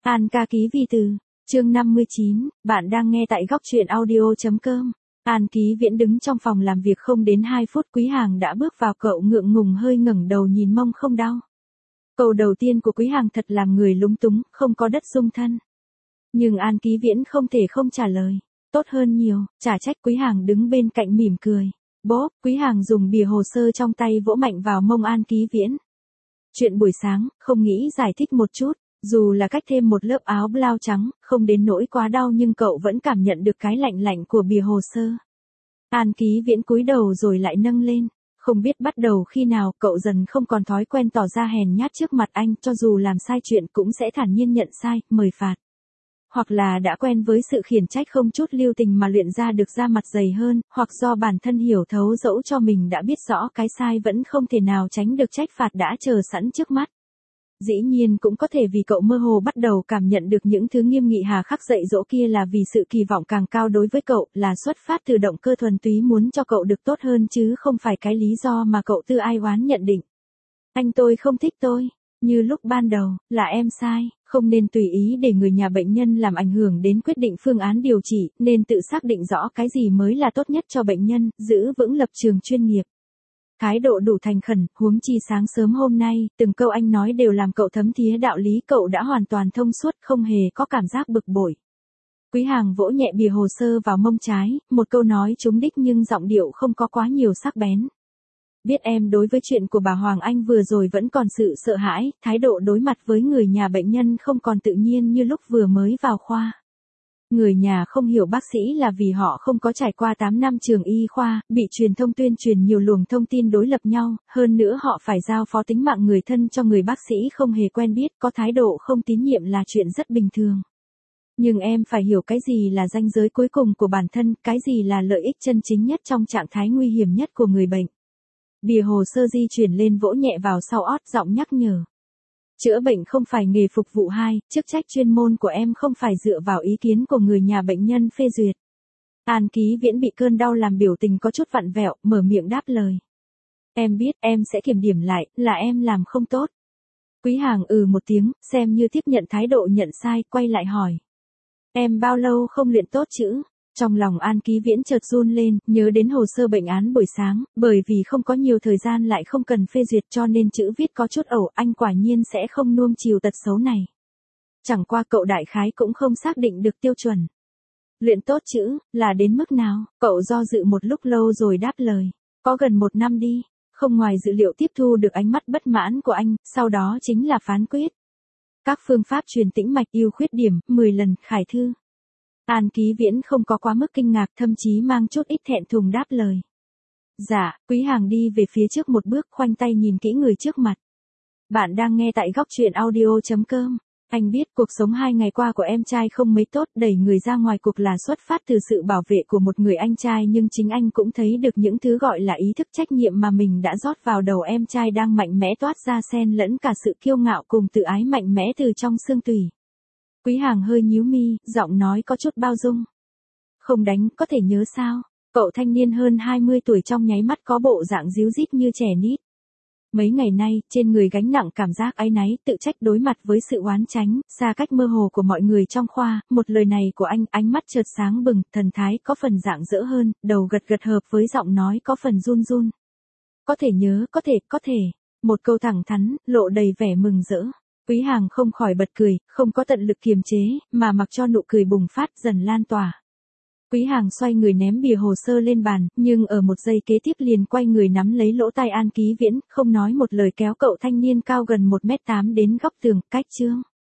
An ca ký vi từ, chương 59, bạn đang nghe tại góc truyện audio.com. An Ký Viễn đứng trong phòng làm việc không đến 2 phút Quý Hàng đã bước vào, cậu ngượng ngùng hơi ngẩng đầu nhìn mông không đau. Câu đầu tiên của Quý Hàng thật làm người lúng túng, không có đất dung thân. Nhưng An Ký Viễn không thể không trả lời. Tốt hơn nhiều, chả trách. Quý Hàng đứng bên cạnh mỉm cười. Bốp, Quý Hàng dùng bìa hồ sơ trong tay vỗ mạnh vào mông An Ký Viễn. Chuyện buổi sáng, không nghĩ giải thích một chút. Dù là cách thêm một lớp áo blau trắng, không đến nỗi quá đau nhưng cậu vẫn cảm nhận được cái lạnh lạnh của bìa hồ sơ. An Ký Viễn cúi đầu rồi lại nâng lên. Không biết bắt đầu khi nào cậu dần không còn thói quen tỏ ra hèn nhát trước mặt anh, cho dù làm sai chuyện cũng sẽ thản nhiên nhận sai, mời phạt. Hoặc là đã quen với sự khiển trách không chút lưu tình mà luyện ra được da mặt dày hơn, hoặc do bản thân hiểu thấu dẫu cho mình đã biết rõ cái sai vẫn không thể nào tránh được trách phạt đã chờ sẵn trước mắt. Dĩ nhiên cũng có thể vì cậu mơ hồ bắt đầu cảm nhận được những thứ nghiêm nghị hà khắc dạy dỗ kia là vì sự kỳ vọng càng cao đối với cậu, là xuất phát từ động cơ thuần túy muốn cho cậu được tốt hơn chứ không phải cái lý do mà cậu tự ai oán nhận định. Anh tôi không thích tôi, như lúc ban đầu, là em sai, không nên tùy ý để người nhà bệnh nhân làm ảnh hưởng đến quyết định phương án điều trị, nên tự xác định rõ cái gì mới là tốt nhất cho bệnh nhân, giữ vững lập trường chuyên nghiệp. Thái độ đủ thành khẩn, huống chi sáng sớm hôm nay, từng câu anh nói đều làm cậu thấm thía đạo lý, cậu đã hoàn toàn thông suốt, không hề có cảm giác bực bội. Quý Hàng vỗ nhẹ bìa hồ sơ vào mông trái, một câu nói trúng đích nhưng giọng điệu không có quá nhiều sắc bén. Biết em đối với chuyện của bà Hoàng Anh vừa rồi vẫn còn sự sợ hãi, thái độ đối mặt với người nhà bệnh nhân không còn tự nhiên như lúc vừa mới vào khoa. Người nhà không hiểu bác sĩ là vì họ không có trải qua 8 năm trường y khoa, bị truyền thông tuyên truyền nhiều luồng thông tin đối lập nhau, hơn nữa họ phải giao phó tính mạng người thân cho người bác sĩ không hề quen biết, có thái độ không tín nhiệm là chuyện rất bình thường. Nhưng em phải hiểu cái gì là ranh giới cuối cùng của bản thân, cái gì là lợi ích chân chính nhất trong trạng thái nguy hiểm nhất của người bệnh. Bìa hồ sơ di chuyển lên vỗ nhẹ vào sau ót, giọng nhắc nhở. Chữa bệnh không phải nghề phục vụ 2, chức trách chuyên môn của em không phải dựa vào ý kiến của người nhà bệnh nhân phê duyệt. An Ký Viễn bị cơn đau làm biểu tình có chút vặn vẹo, mở miệng đáp lời. Em biết, em sẽ kiểm điểm lại, là em làm không tốt. Quý Hàng một tiếng, xem như tiếp nhận thái độ nhận sai, quay lại hỏi. Em bao lâu không luyện tốt chữ? Trong lòng An Ký Viễn chợt run lên, nhớ đến hồ sơ bệnh án buổi sáng, bởi vì không có nhiều thời gian lại không cần phê duyệt cho nên chữ viết có chút ẩu, anh quả nhiên sẽ không nuông chiều tật xấu này. Chẳng qua cậu đại khái cũng không xác định được tiêu chuẩn. Luyện tốt chữ, là đến mức nào? Cậu do dự một lúc lâu rồi đáp lời. Có gần 1 năm đi, không ngoài dự liệu tiếp thu được ánh mắt bất mãn của anh, sau đó chính là phán quyết. Các phương pháp truyền tĩnh mạch ưu khuyết điểm, 10 lần, khải thư. An Ký Viễn không có quá mức kinh ngạc, thậm chí mang chút ít thẹn thùng đáp lời. Dạ, Quý Hàng đi về phía trước một bước, khoanh tay nhìn kỹ người trước mặt. Bạn đang nghe tại góc truyện audio.com. Anh biết cuộc sống 2 ngày qua của em trai không mấy tốt, đẩy người ra ngoài cuộc là xuất phát từ sự bảo vệ của một người anh trai, nhưng chính anh cũng thấy được những thứ gọi là ý thức trách nhiệm mà mình đã rót vào đầu em trai đang mạnh mẽ toát ra, xen lẫn cả sự kiêu ngạo cùng tự ái mạnh mẽ từ trong xương tủy. Quý Hàng hơi nhíu mi, giọng nói có chút bao dung. Không đánh, có thể nhớ sao? Cậu thanh niên hơn 20 tuổi trong nháy mắt có bộ dạng díu dít như trẻ nít. Mấy ngày nay, trên người gánh nặng cảm giác áy náy, tự trách đối mặt với sự oán tránh, xa cách mơ hồ của mọi người trong khoa, một lời này của anh, ánh mắt chợt sáng bừng, thần thái có phần rạng rỡ hơn, đầu gật gật hợp với giọng nói có phần run run. Có thể nhớ, có thể. Một câu thẳng thắn, lộ đầy vẻ mừng rỡ. Quý Hàng không khỏi bật cười, không có tận lực kiềm chế, mà mặc cho nụ cười bùng phát dần lan tỏa. Quý Hàng xoay người ném bìa hồ sơ lên bàn, nhưng ở một giây kế tiếp liền quay người nắm lấy lỗ tai An Ký Viễn, không nói một lời kéo cậu thanh niên cao gần 1m8 đến góc tường, cách chương.